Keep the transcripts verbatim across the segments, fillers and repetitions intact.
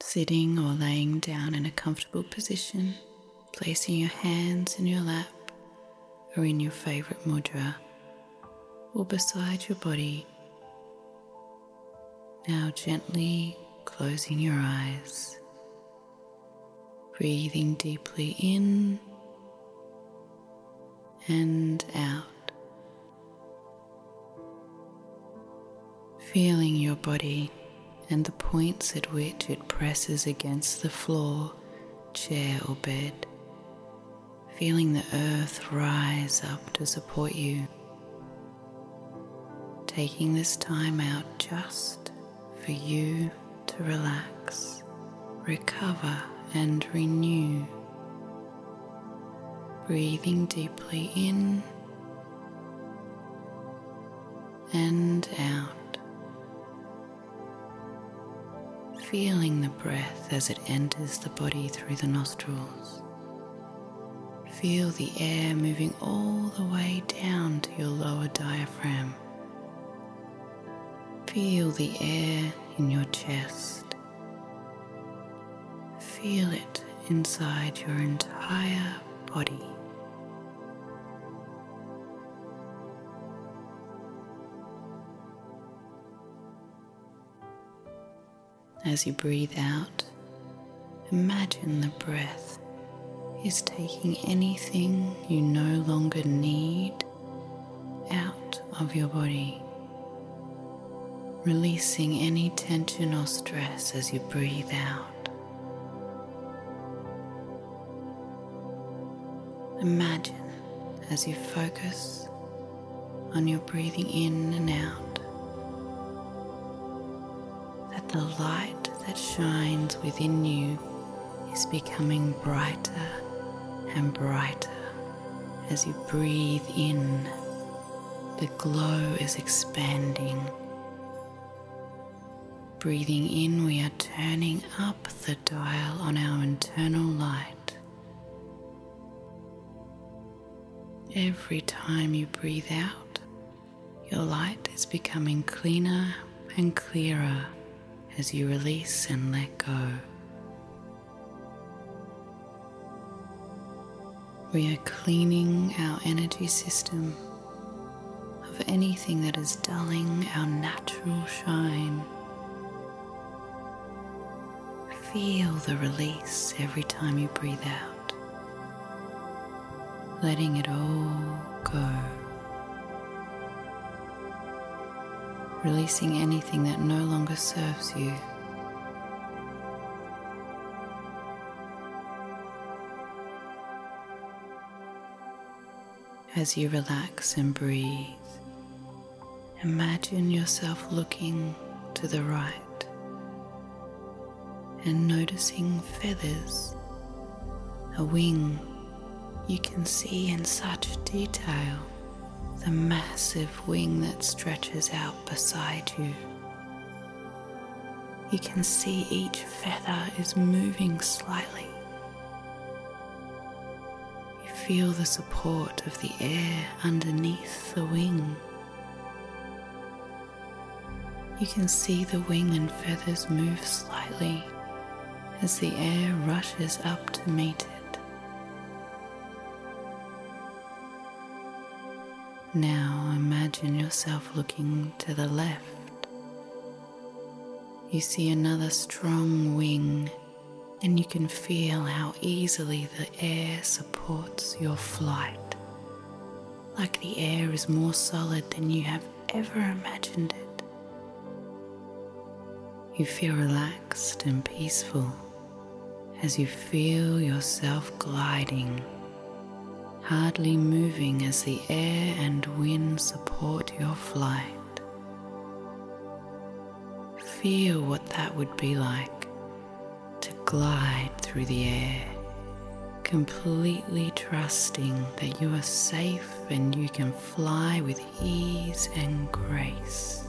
Sitting or laying down in a comfortable position, placing your hands in your lap or in your favorite mudra or beside your body. Now gently closing your eyes, breathing deeply in and out, feeling your body and the points at which it presses against the floor, chair or bed, feeling the earth rise up to support you, taking this time out just for you to relax, recover and renew, breathing deeply in and out. Feeling the breath as it enters the body through the nostrils. Feel the air moving all the way down to your lower diaphragm. Feel the air in your chest. Feel it inside your entire body. As you breathe out, imagine the breath is taking anything you no longer need out of your body, releasing any tension or stress as you breathe out. Imagine as you focus on your breathing in and out, that the light that shines within you is becoming brighter and brighter as you breathe in. The glow is expanding. Breathing in, we are turning up the dial on our internal light. Every time you breathe out, your light is becoming cleaner and clearer as you release and let go. We are cleaning our energy system of anything that is dulling our natural shine. Feel the release every time you breathe out, letting it all go. Releasing anything that no longer serves you. As you relax and breathe, imagine yourself looking to the right and noticing feathers, a wing. You can see in such detail the massive wing that stretches out beside you. You can see each feather is moving slightly. You feel the support of the air underneath the wing. You can see the wing and feathers move slightly as the air rushes up to meet it. Now imagine yourself looking to the left. You see another strong wing, and you can feel how easily the air supports your flight, like the air is more solid than you have ever imagined it. You feel relaxed and peaceful as you feel yourself gliding, hardly moving as the air and wind support your flight. Feel what that would be like to glide through the air, completely trusting that you are safe and you can fly with ease and grace.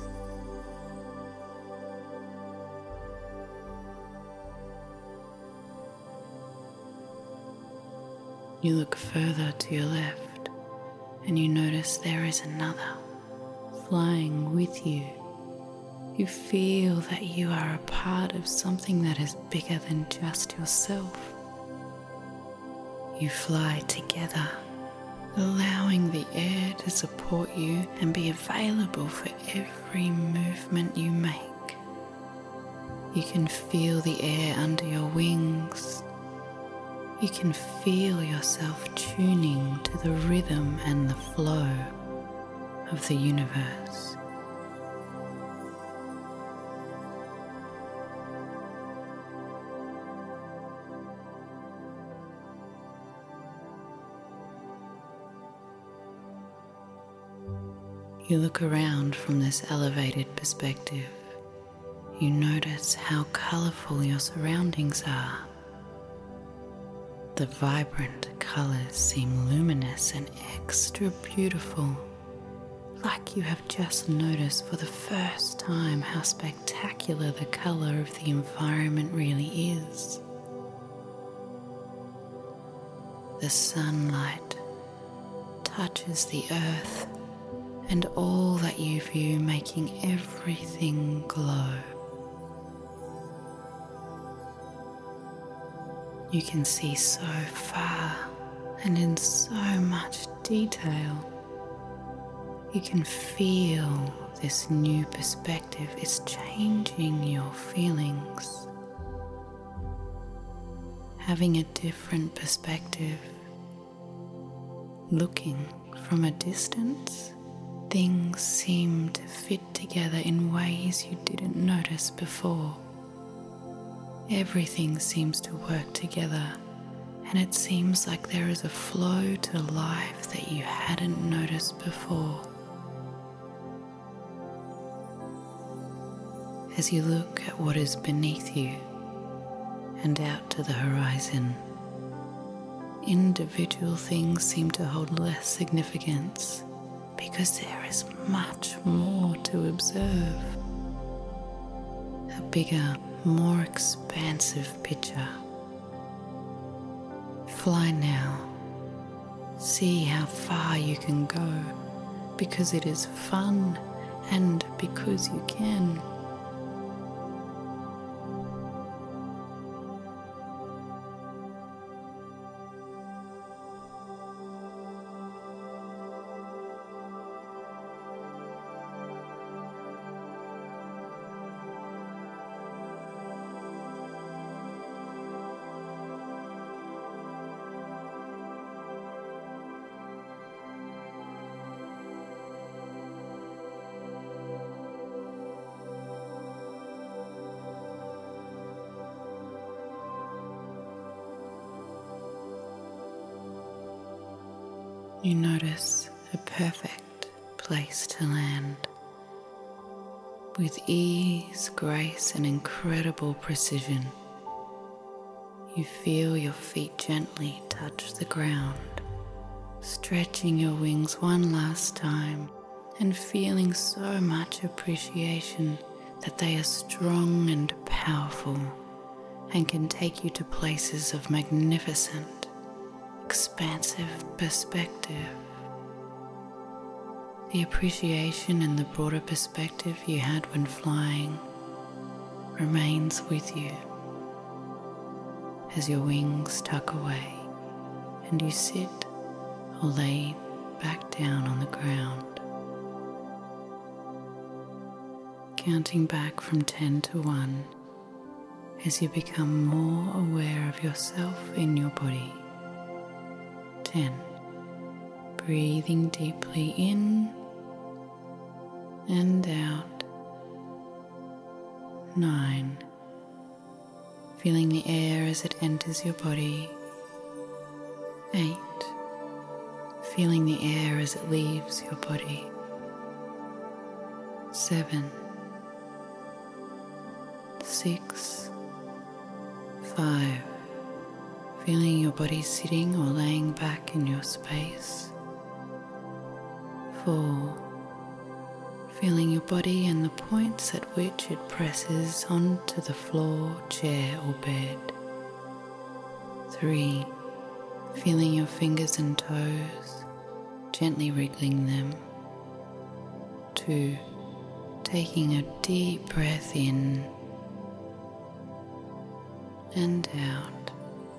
You look further to your left and you notice there is another flying with you You feel that you are a part of something that is bigger than just yourself. You fly together, allowing the air to support you and be available for every movement you make. You can feel the air under your wings. You can feel yourself tuning to the rhythm and the flow of the universe. You look around from this elevated perspective. You notice how colorful your surroundings are. The vibrant colors seem luminous and extra beautiful, like you have just noticed for the first time how spectacular the color of the environment really is. The sunlight touches the earth and all that you view, making everything glow. You can see so far and in so much detail. You can feel this new perspective is changing your feelings. Having a different perspective, looking from a distance, things seem to fit together in ways you didn't notice before. Everything seems to work together, and it seems like there is a flow to life that you hadn't noticed before. As you look at what is beneath you and out to the horizon, individual things seem to hold less significance because there is much more to observe. A bigger, more expansive picture. Fly now. See how far you can go, because it is fun and because you can. You notice a perfect place to land. With ease, grace, and incredible precision, you feel your feet gently touch the ground, stretching your wings one last time and feeling so much appreciation that they are strong and powerful and can take you to places of magnificent, expansive perspective. The appreciation and the broader perspective you had when flying remains with you as your wings tuck away and you sit or lay back down on the ground. Counting back from ten to one as you become more aware of yourself in your body. ten. Breathing deeply in and out. nine. Feeling the air as it enters your body. eight. Feeling the air as it leaves your body. seven. six. five. Feeling your body sitting or laying back in your space. Four. Feeling your body and the points at which it presses onto the floor, chair or bed. Three. Feeling your fingers and toes, gently wriggling them. Two. taking a deep breath in and out.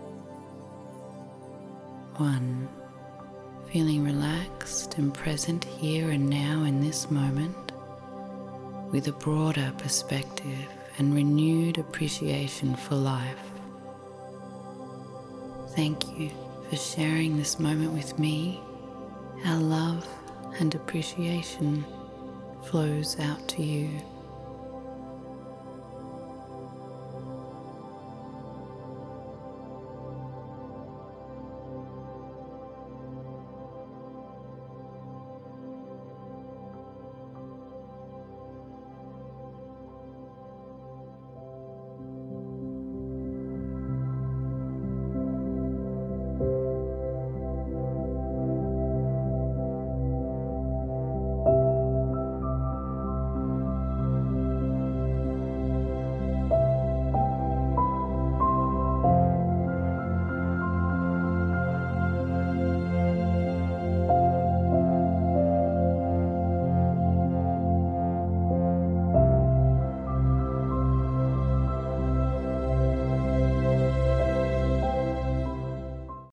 One, feeling relaxed and present here and now in this moment with a broader perspective and renewed appreciation for life. Thank you for sharing this moment with me. Our love and appreciation flows out to you.